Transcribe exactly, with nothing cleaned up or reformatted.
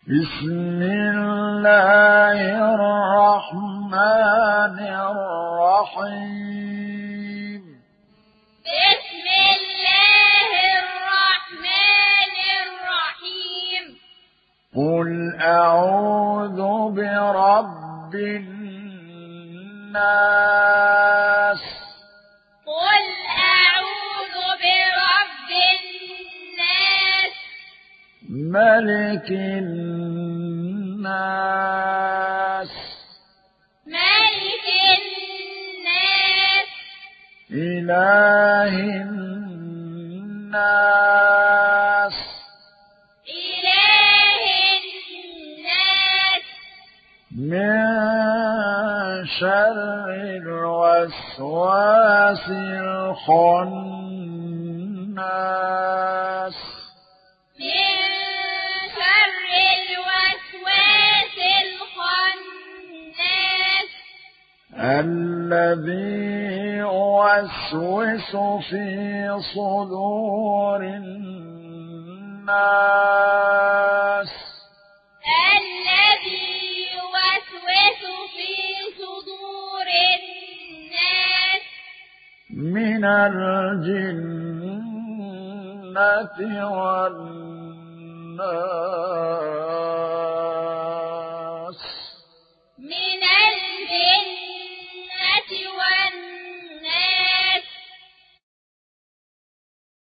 بسم الله الرحمن الرحيم بسم الله الرحمن الرحيم قل أعوذ برب الناس قل أعوذ برب الناس ملك الناس ملك الناس إله الناس إله الناس من شر الوسواس الخناس من شر الوسواس الخناس الذي يوسوس في صدور الناس الذي يوسوس في صدور الناس من الجنة والناس